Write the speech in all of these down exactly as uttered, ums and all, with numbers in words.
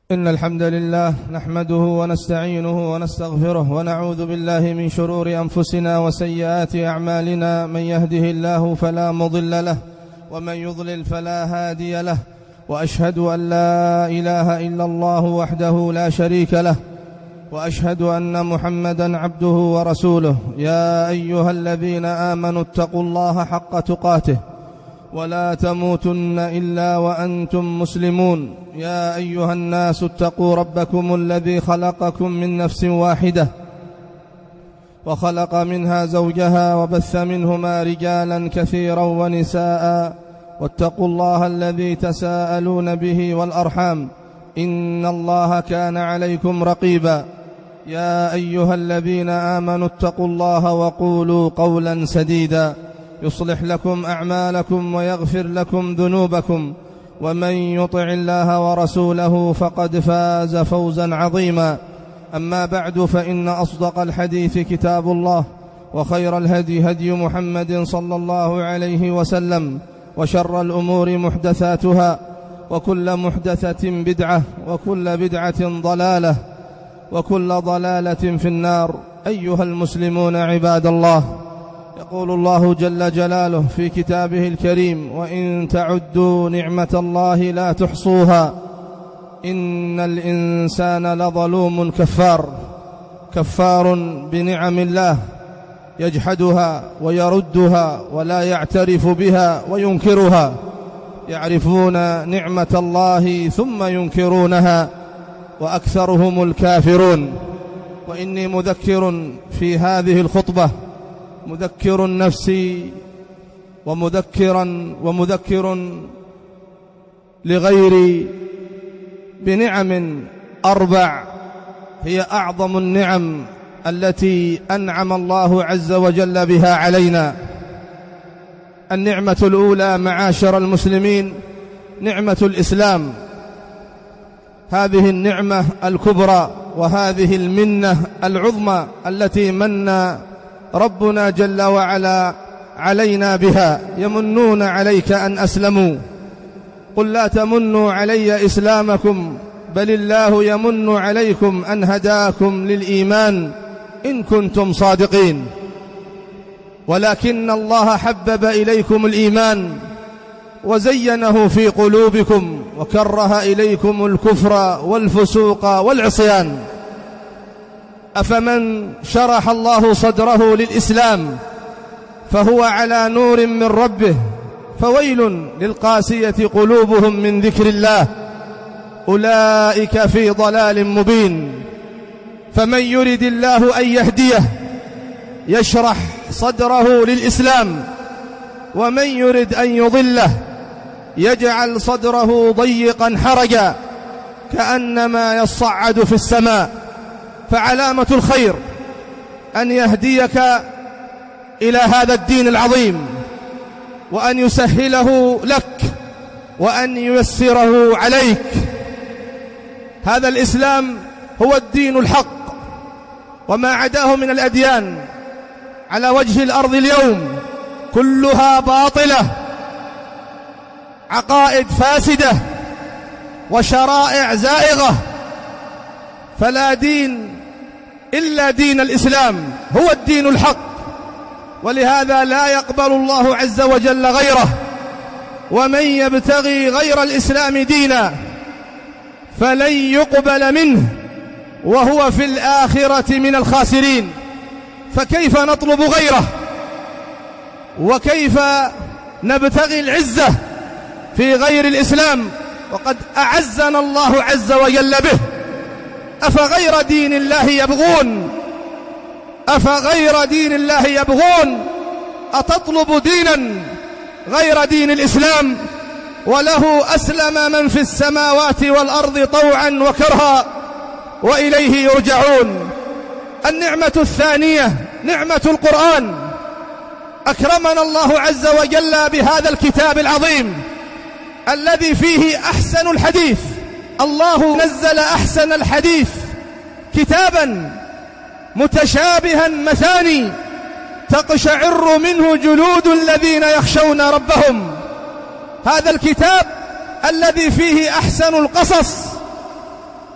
إن الحمد لله نحمده ونستعينه ونستغفره ونعوذ بالله من شرور أنفسنا وسيئات أعمالنا. من يهده الله فلا مضل له ومن يضلل فلا هادي له، وأشهد أن لا إله إلا الله وحده لا شريك له، وأشهد أن محمدا عبده ورسوله. يا أيها الذين آمنوا اتقوا الله حق تقاته ولا تموتن إلا وأنتم مسلمون. يا أيها الناس اتقوا ربكم الذي خلقكم من نفس واحدة وخلق منها زوجها وبث منهما رجالا كثيرا ونساء، واتقوا الله الذي تساءلون به والأرحام إن الله كان عليكم رقيبا. يا أيها الذين آمنوا اتقوا الله وقولوا قولا سديدا يصلح لكم أعمالكم ويغفر لكم ذنوبكم، ومن يطع الله ورسوله فقد فاز فوزا عظيما. أما بعد، فإن أصدق الحديث كتاب الله، وخير الهدي هدي محمد صلى الله عليه وسلم، وشر الأمور محدثاتها، وكل محدثة بدعة، وكل بدعة ضلالة، وكل ضلالة في النار. أيها المسلمون عباد الله، يقول الله جل جلاله في كتابه الكريم: وإن تعدوا نعمة الله لا تحصوها إن الإنسان لظلوم كفار. كفار بنعم الله، يجحدها ويردها ولا يعترف بها وينكرها. يعرفون نعمة الله ثم ينكرونها وأكثرهم الكافرون. وإني مذكر في هذه الخطبة، مذكر نفسي ومذكرا ومذكر لغيري بنعم أربع هي أعظم النعم التي أنعم الله عز وجل بها علينا. النعمة الأولى معاشر المسلمين نعمة الإسلام. هذه النعمة الكبرى وهذه المنة العظمى التي من ربنا جل وعلا علينا بها. يمنون عليك أن أسلموا، قل لا تمنوا علي إسلامكم بل الله يمن عليكم أن هداكم للإيمان إن كنتم صادقين. ولكن الله حبب إليكم الإيمان وزينه في قلوبكم وكره إليكم الكفر والفسوق والعصيان. أفمن شرح الله صدره للإسلام فهو على نور من ربه فويل للقاسية قلوبهم من ذكر الله أولئك في ضلال مبين. فمن يرد الله أن يهديه يشرح صدره للإسلام، ومن يرد أن يضله يجعل صدره ضيقا حرجا كأنما يصعد في السماء. فعلامة الخير أن يهديك إلى هذا الدين العظيم، وأن يسهله لك، وأن ييسره عليك. هذا الإسلام هو الدين الحق، وما عداه من الأديان على وجه الأرض اليوم كلها باطلة، عقائد فاسدة وشرائع زائغة. فلا دين إلا دين الإسلام، هو الدين الحق، ولهذا لا يقبل الله عز وجل غيره. ومن يبتغي غير الإسلام دينا فلن يقبل منه وهو في الآخرة من الخاسرين. فكيف نطلب غيره؟ وكيف نبتغي العزة في غير الإسلام وقد أعزنا الله عز وجل به؟ أفغير دين الله يبغون؟ أفغير دين الله يبغون؟ أتطلب دينا غير دين الإسلام؟ وله أسلم من في السماوات والأرض طوعا وكرها وإليه يرجعون. النعمة الثانية نعمة القرآن. أكرمنا الله عز وجل بهذا الكتاب العظيم الذي فيه أحسن الحديث. الله نزل أحسن الحديث كتابا متشابها مثاني تقشعر منه جلود الذين يخشون ربهم. هذا الكتاب الذي فيه أحسن القصص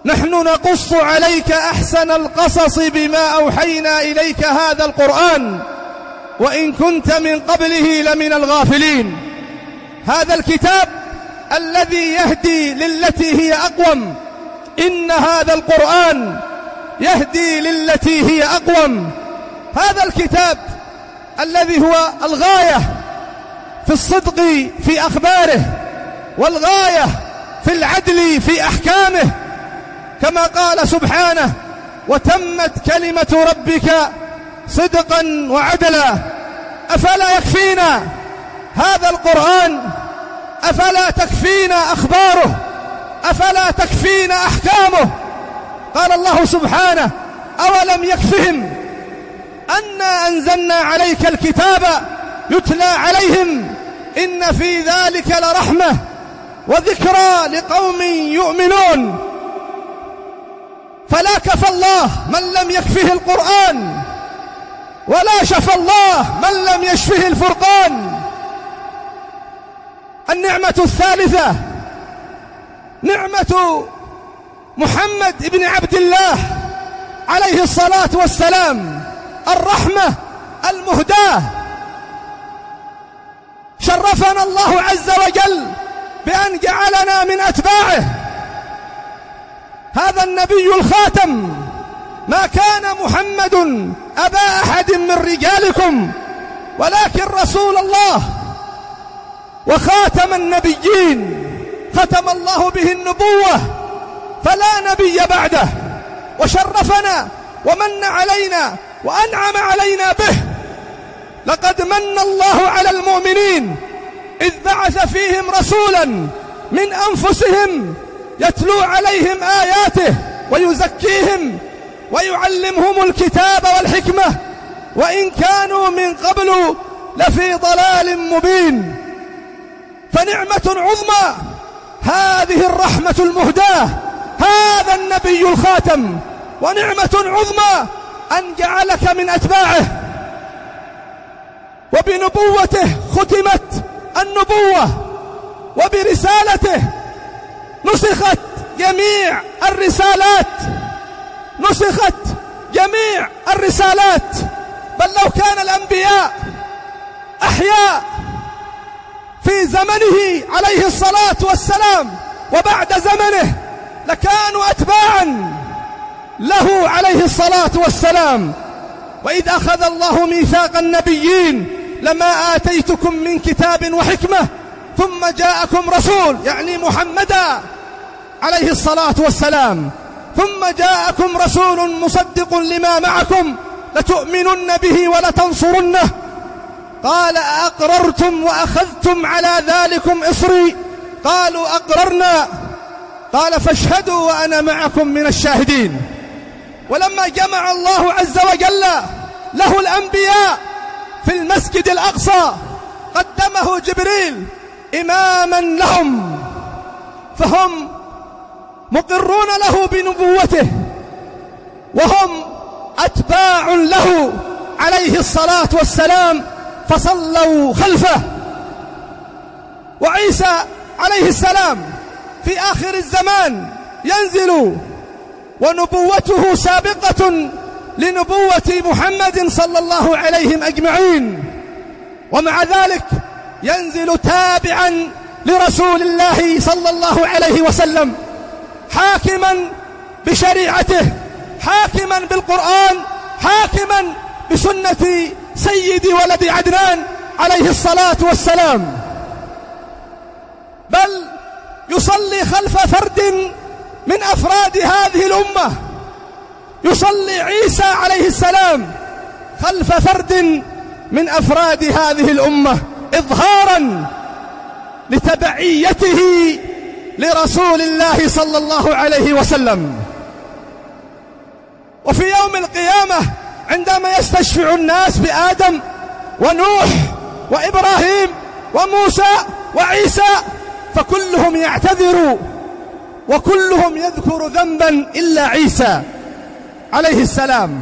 نحن نقص عليك أحسن القصص بما أوحينا إليك هذا القرآن وإن كنت من قبله لمن الغافلين. هذا الكتاب الذي يهدي للتي هي أقوم، إن هذا القرآن يهدي للتي هي أقوم. هذا الكتاب الذي هو الغاية في الصدق في أخباره والغاية في العدل في أحكامه، كما قال سبحانه: وتمت كلمة ربك صدقا وعدلا. أفلا يكفينا هذا القرآن؟ أفلا تكفينا أخباره؟ أفلا تكفينا أحكامه؟ قال الله سبحانه: أولم يكفهم أنا أنزلنا عليك الكتاب يتلى عليهم إن في ذلك لرحمة وذكرى لقوم يؤمنون. فلا كفى الله من لم يكفه القرآن، ولا شفى الله من لم يشفه الفرقان. النعمة الثالثة نعمة محمد بن عبد الله عليه الصلاة والسلام، الرحمة المهداة. شرفنا الله عز وجل بأن جعلنا من أتباعه. هذا النبي الخاتم: ما كان محمد أبا أحد من رجالكم ولكن رسول الله وخاتم النبيين، ختم الله به النبوة فلا نبي بعده، وشرفنا ومن علينا وأنعم علينا به. لقد من الله على المؤمنين إذ بعث فيهم رسولا من أنفسهم يتلو عليهم آياته ويزكيهم ويعلمهم الكتاب والحكمة وإن كانوا من قبل لفي ضلال مبين. فنعمة عظمى هذه الرحمة المهداة، هذا النبي الخاتم، ونعمة عظمى أن جعلك من أتباعه. وبنبوته ختمت النبوة، وبرسالته نسخت جميع الرسالات، نسخت جميع الرسالات. بل لو كان الأنبياء أحياء في زمنه عليه الصلاة والسلام وبعد زمنه لكانوا أتباعا له عليه الصلاة والسلام. وإذ أخذ الله ميثاق النبيين لما آتيتكم من كتاب وحكمة ثم جاءكم رسول، يعني محمدا عليه الصلاة والسلام، ثم جاءكم رسول مصدق لما معكم لتؤمنن به ولتنصرنه. قال: أقررتم وأخذتم على ذلكم إصري؟ قالوا: أقررنا. قال: فاشهدوا وأنا معكم من الشاهدين. ولما جمع الله عز وجل له الأنبياء في المسجد الأقصى قدمه جبريل إماما لهم، فهم مقرون له بنبوته وهم أتباع له عليه الصلاة والسلام، فصلوا خلفه. وعيسى عليه السلام في آخر الزمان ينزل ونبوته سابقة لنبوة محمد صلى الله عليهم أجمعين، ومع ذلك ينزل تابعا لرسول الله صلى الله عليه وسلم، حاكما بشريعته، حاكما بالقرآن، حاكما بسنة سيد ولد عدنان عليه الصلاة والسلام. بل يصلي خلف فرد من أفراد هذه الأمة، يصلي عيسى عليه السلام خلف فرد من أفراد هذه الأمة إظهارا لتبعيته لرسول الله صلى الله عليه وسلم. وفي يوم القيامة عندما يستشفع الناس بآدم ونوح وإبراهيم وموسى وعيسى فكلهم يعتذروا وكلهم يذكر ذنبا إلا عيسى عليه السلام.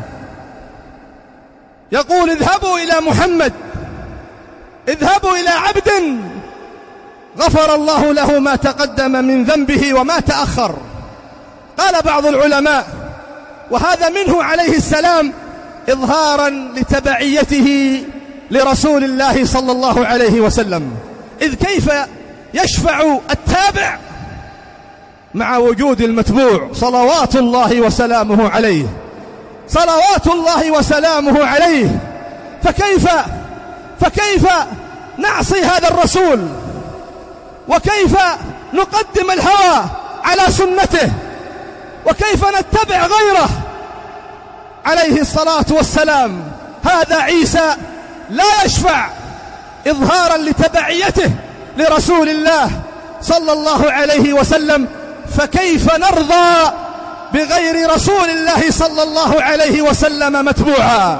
يقول: اذهبوا إلى محمد، اذهبوا إلى عبد غفر الله له ما تقدم من ذنبه وما تأخر. قال بعض العلماء: وهذا منه عليه السلام إظهارا لتبعيته لرسول الله صلى الله عليه وسلم، إذ كيف يشفع التابع مع وجود المتبوع صلوات الله وسلامه عليه صلوات الله وسلامه عليه فكيف فكيف نعصي هذا الرسول، وكيف نقدم الهوى على سنته، وكيف نتبع غيره عليه الصلاة والسلام؟ هذا عيسى لا يشفع إظهارا لتبعيته لرسول الله صلى الله عليه وسلم، فكيف نرضى بغير رسول الله صلى الله عليه وسلم متبوعا؟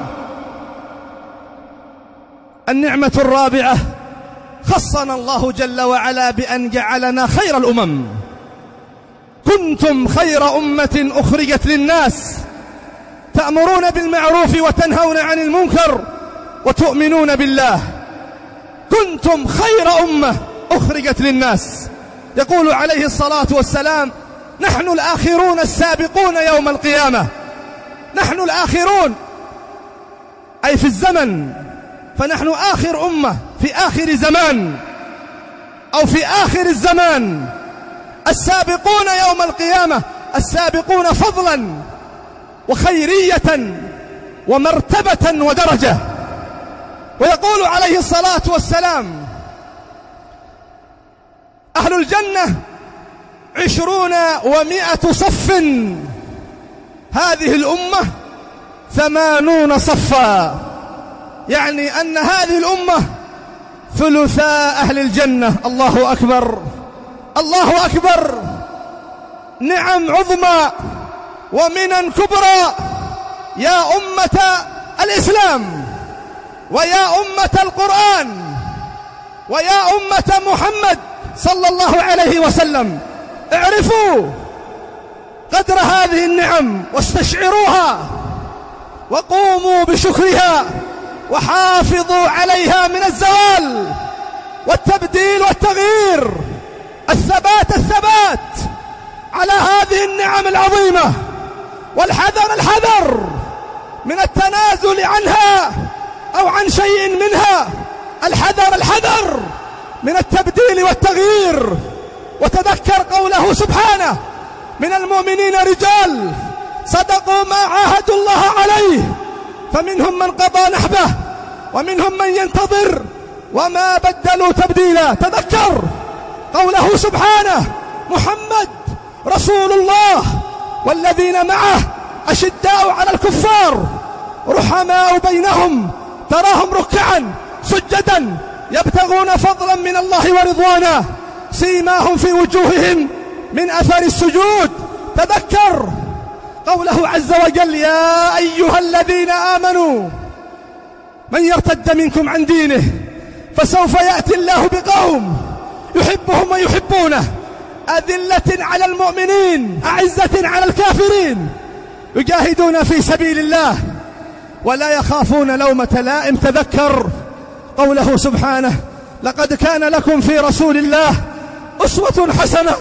النعمة الرابعة: خصنا الله جل وعلا بأن جعلنا خير الأمم. كنتم خير أمة أخرجت للناس تأمرون بالمعروف وتنهون عن المنكر وتؤمنون بالله. كنتم خير أمة أخرجت للناس. يقول عليه الصلاة والسلام: نحن الآخرون السابقون يوم القيامة. نحن الآخرون أي في الزمن، فنحن آخر أمة في آخر زمان أو في آخر الزمان. السابقون يوم القيامة، السابقون فضلا وخيرية ومرتبة ودرجة. ويقول عليه الصلاة والسلام: أهل الجنة عشرون ومائة صف، هذه الأمة ثمانون صفا، يعني أن هذه الأمة ثلثاء أهل الجنة. الله أكبر، الله أكبر. نعم عظمى ومنن كبرى يا أمة الإسلام، ويا أمة القرآن، ويا أمة محمد صلى الله عليه وسلم. اعرفوا قدر هذه النعم واستشعروها، وقوموا بشكرها، وحافظوا عليها من الزوال والتبديل والتغيير. الثبات الثبات على هذه النعم العظيمة، والحذر الحذر من التنازل عنها أو عن شيء منها. الحذر الحذر من التبديل والتغيير. وتذكر قوله سبحانه: من المؤمنين رجال صدقوا ما عاهدوا الله عليه فمنهم من قضى نحبه ومنهم من ينتظر وما بدلوا تبديلا. تذكر قوله سبحانه: محمد رسول الله والذين معه أشداء على الكفار رحماء بينهم تراهم ركعا سجدا يبتغون فضلا من الله ورضوانا سيماهم في وجوههم من أثر السجود. تذكر قوله عز وجل: يا أيها الذين آمنوا من يرتد منكم عن دينه فسوف يأتي الله بقوم يحبهم ويحبونه أذلة على المؤمنين أعزة على الكافرين يجاهدون في سبيل الله ولا يخافون لومة لائم. تذكر قوله سبحانه: لقد كان لكم في رسول الله أسوة حسنة.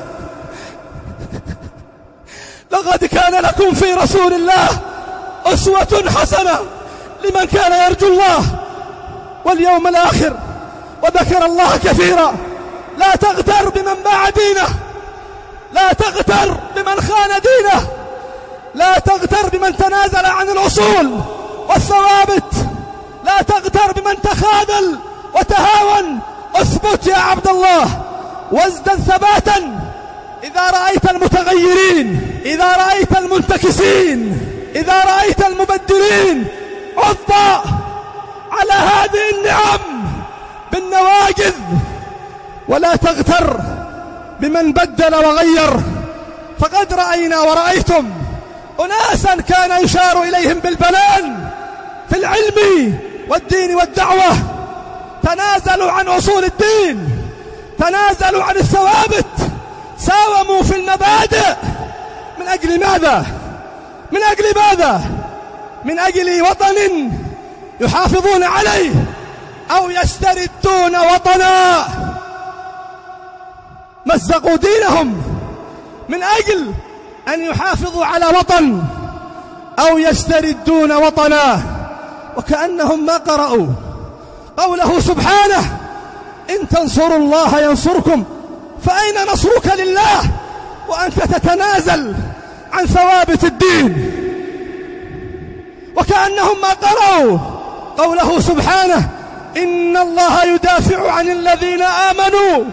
لقد كان لكم في رسول الله أسوة حسنة لمن كان يرجو الله واليوم الآخر وذكر الله كثيرا. لا تغتر بمن باع دينه، لا تغتر بمن خان دينه، لا تغتر بمن تنازل عن الأصول والثوابت، لا تغتر بمن تخاذل وتهاون. اثبت يا عبد الله وازدد ثباتا. إذا رأيت المتغيرين، إذا رأيت المنتكسين، إذا رأيت المبدلين، عض على هذه النعم بالنواجذ، ولا تغتر بمن بدل وغير. فقد رأينا ورأيتم أناسا كان يشار إليهم بالبنان في العلم والدين والدعوة، تنازلوا عن أصول الدين، تنازلوا عن الثوابت، ساوموا في المبادئ. من أجل ماذا؟ من أجل ماذا؟ من أجل وطن يحافظون عليه أو يستردون وطنا. مزقوا دينهم من أجل أن يحافظوا على وطن أو يستردون وطنا، وكأنهم ما قرأوا قوله سبحانه: إن تنصروا الله ينصركم، فأين نصرك لله وأنت تتنازل عن ثوابت الدين؟ وكأنهم ما قرأوا قوله سبحانه: إن الله يدافع عن الذين آمنوا،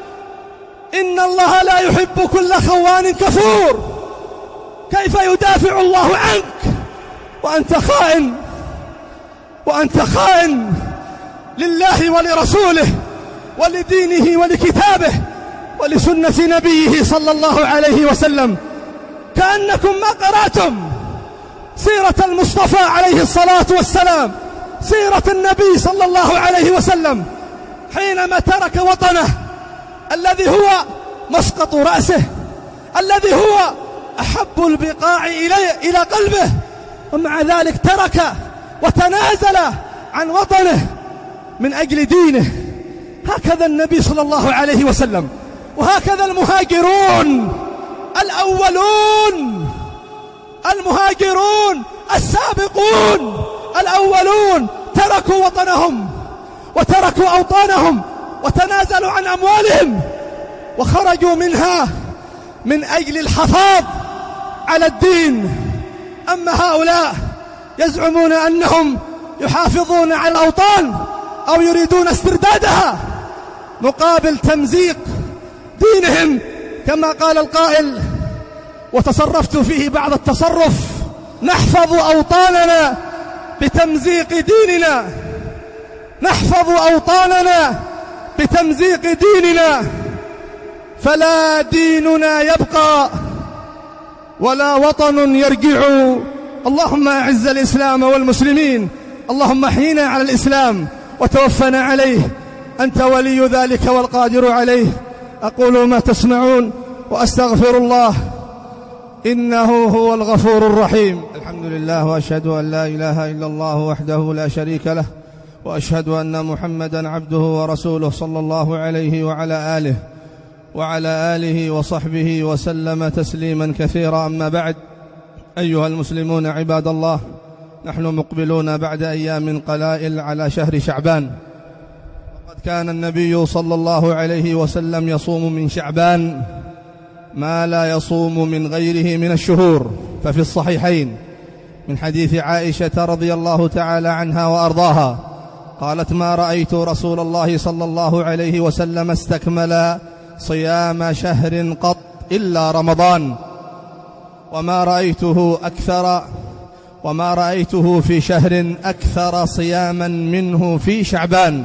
إن الله لا يحب كل خوان كفور. كيف يدافع الله عنك وأنت خائن، وأنت خائن لله ولرسوله ولدينه ولكتابه ولسنة نبيه صلى الله عليه وسلم؟ كأنكم ما قرأتم سيرة المصطفى عليه الصلاة والسلام، سيرة النبي صلى الله عليه وسلم حينما ترك وطنه الذي هو مسقط رأسه، الذي هو أحب البقاع إلي إلى قلبه، ومع ذلك ترك وتنازل عن وطنه من أجل دينه. هكذا النبي صلى الله عليه وسلم، وهكذا المهاجرون الأولون، المهاجرون السابقون الأولون تركوا وطنهم وتركوا أوطانهم وتنازلوا عن أموالهم وخرجوا منها من أجل الحفاظ على الدين. أما هؤلاء يزعمون أنهم يحافظون على الأوطان أو يريدون استردادها مقابل تمزيق دينهم، كما قال القائل وتصرفت فيه بعض التصرف: نحفظ أوطاننا بتمزيق ديننا، نحفظ أوطاننا بتمزيق ديننا، فلا ديننا يبقى ولا وطن يرجع. اللهم أعز الإسلام والمسلمين، اللهم احينا على الإسلام وتوفنا عليه، أنت ولي ذلك والقادر عليه. أقول ما تسمعون وأستغفر الله إنه هو الغفور الرحيم. الحمد لله، وأشهد أن لا إله إلا الله وحده لا شريك له، وأشهد أن محمدا عبده ورسوله صلى الله عليه وعلى آله وعلى آله وصحبه وسلم تسليما كثيرا. أما بعد، أيها المسلمون عباد الله، نحن مقبلون بعد أيام قلائل على شهر شعبان، وقد كان النبي صلى الله عليه وسلم يصوم من شعبان ما لا يصوم من غيره من الشهور. ففي الصحيحين من حديث عائشة رضي الله تعالى عنها وأرضاها قالت: ما رأيت رسول الله صلى الله عليه وسلم استكمل صيام شهر قط إلا رمضان، وما رأيته أكثر وما رأيته في شهر أكثر صياما منه في شعبان.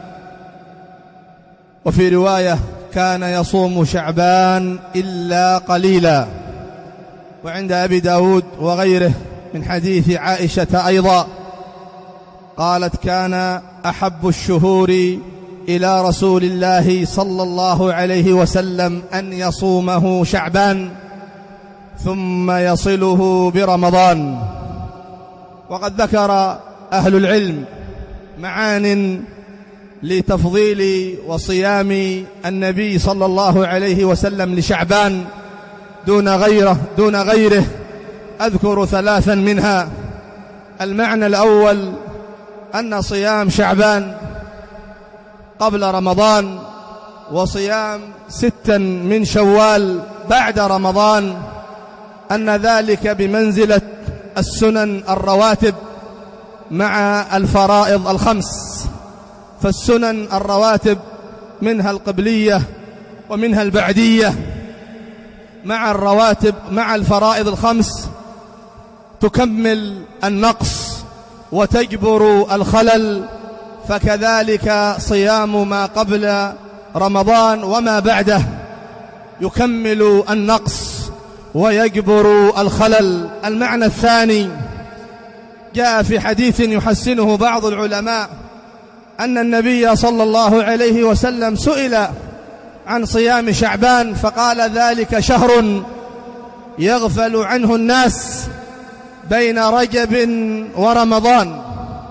وفي رواية: كان يصوم شعبان إلا قليلا. وعند أبي داود وغيره من حديث عائشة أيضا قالت: كان أحب الشهور إلى رسول الله صلى الله عليه وسلم أن يصومه شعبان ثم يصله برمضان. وقد ذكر أهل العلم معان لتفضيل وصيام النبي صلى الله عليه وسلم لشعبان دون غيره دون غيره أذكر ثلاثا منها. المعنى الأول: أن صيام شعبان قبل رمضان وصيام ستا من شوال بعد رمضان أن ذلك بمنزلة السنن الرواتب مع الفرائض الخمس. فالسنن الرواتب منها القبلية ومنها البعدية، مع الرواتب مع الفرائض الخمس تكمل النقص وتجبر الخلل، فكذلك صيام ما قبل رمضان وما بعده يكمل النقص ويجبر الخلل. المعنى الثاني: جاء في حديث يحسنه بعض العلماء أن النبي صلى الله عليه وسلم سئل عن صيام شعبان فقال: ذلك شهر يغفل عنه الناس بين رجب ورمضان.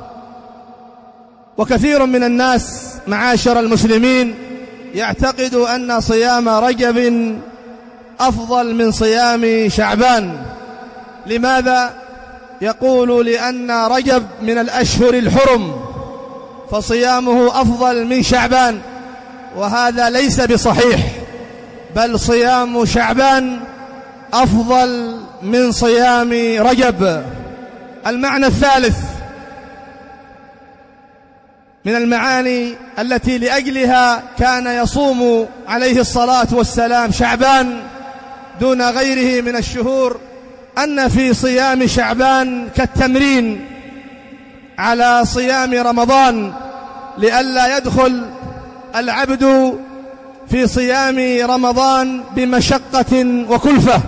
وكثير من الناس معاشر المسلمين يعتقد أن صيام رجب أفضل من صيام شعبان. لماذا؟ يقول لأن رجب من الأشهر الحرم فصيامه أفضل من شعبان، وهذا ليس بصحيح، بل صيام شعبان أفضل من صيام رجب. المعنى الثالث من المعاني التي لأجلها كان يصوم عليه الصلاة والسلام شعبان دون غيره من الشهور أن في صيام شعبان كالتمرين على صيام رمضان، لئلا يدخل العبد في صيام رمضان بمشقة وكلفة،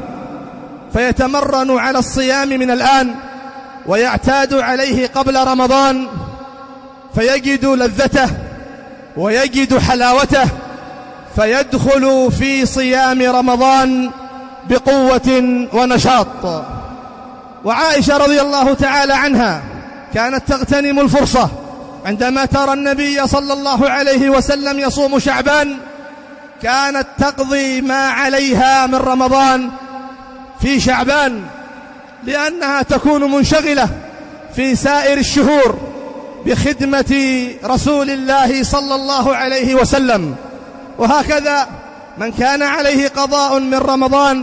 فيتمرن على الصيام من الآن ويعتاد عليه قبل رمضان، فيجد لذته ويجد حلاوته، فيدخل في صيام رمضان بقوة ونشاط. وعائشة رضي الله تعالى عنها كانت تغتنم الفرصة عندما ترى النبي صلى الله عليه وسلم يصوم شعبان، كانت تقضي ما عليها من رمضان في شعبان، لأنها تكون منشغلة في سائر الشهور بخدمة رسول الله صلى الله عليه وسلم. وهكذا من كان عليه قضاء من رمضان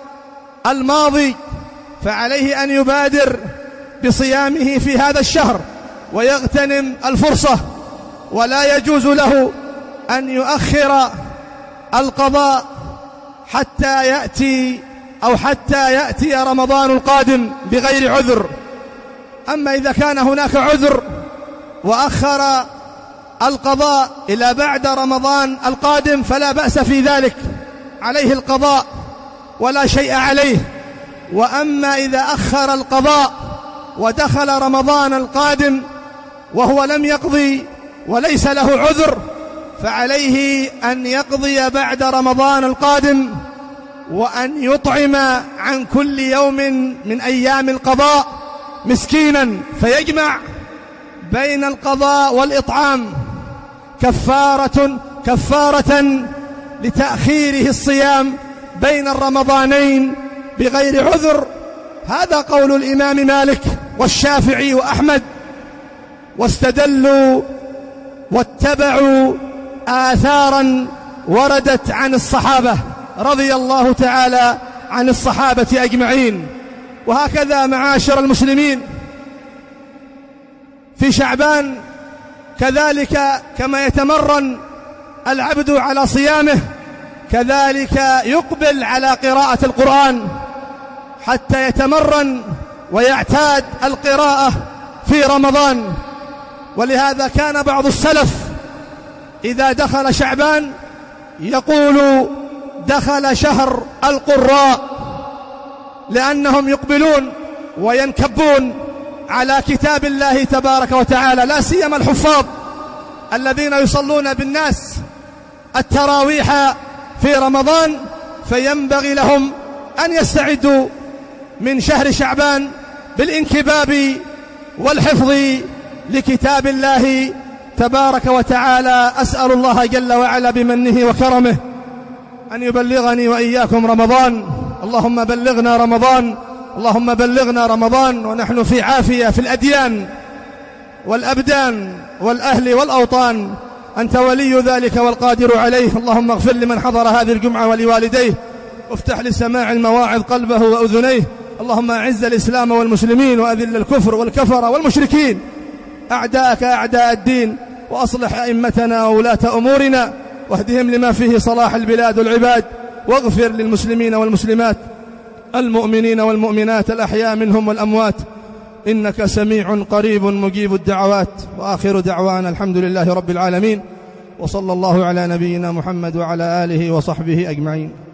الماضي فعليه أن يبادر بصيامه في هذا الشهر ويغتنم الفرصة، ولا يجوز له أن يؤخر القضاء حتى يأتي أو حتى يأتي رمضان القادم بغير عذر. أما إذا كان هناك عذر وأخر القضاء إلى بعد رمضان القادم فلا بأس في ذلك، عليه القضاء ولا شيء عليه. وأما إذا أخر القضاء ودخل رمضان القادم وهو لم يقضي وليس له عذر فعليه أن يقضي بعد رمضان القادم، وأن يطعم عن كل يوم من أيام القضاء مسكينا، فيجمع بين القضاء والإطعام كفارة كفارة لتأخيره الصيام بين الرمضانين بغير عذر. هذا قول الإمام مالك والشافعي وأحمد، واستدلوا واتبعوا آثارا وردت عن الصحابة رضي الله تعالى عن الصحابة أجمعين. وهكذا معاشر المسلمين في شعبان كذلك كما يتمرن العبد على صيامه كذلك يقبل على قراءة القرآن حتى يتمرن ويعتاد القراءة في رمضان. ولهذا كان بعض السلف إذا دخل شعبان يقول دخل شهر القراء، لأنهم يقبلون وينكبون على كتاب الله تبارك وتعالى، لا سيما الحفاظ الذين يصلون بالناس التراويح في رمضان، فينبغي لهم أن يستعدوا من شهر شعبان بالانكباب والحفظ لكتاب الله تبارك وتعالى. أسأل الله جل وعلا بمنه وكرمه أن يبلغني وإياكم رمضان. اللهم بلغنا رمضان، اللهم بلغنا رمضان ونحن في عافية في الأديان والأبدان والأهل والأوطان. أنت ولي ذلك والقادر عليه. اللهم اغفر لمن حضر هذه الجمعة ولوالديه، وافتح لسماع المواعظ قلبه وأذنيه. اللهم أعز الإسلام والمسلمين وأذل الكفر والكفر والمشركين أعداءك أعداء الدين، وأصلح أئمتنا وولاة أمورنا واهدهم لما فيه صلاح البلاد والعباد، واغفر للمسلمين والمسلمات المؤمنين والمؤمنات الأحياء منهم والأموات، إنك سميع قريب مجيب الدعوات. وآخر دعوانا الحمد لله رب العالمين، وصلى الله على نبينا محمد وعلى آله وصحبه أجمعين.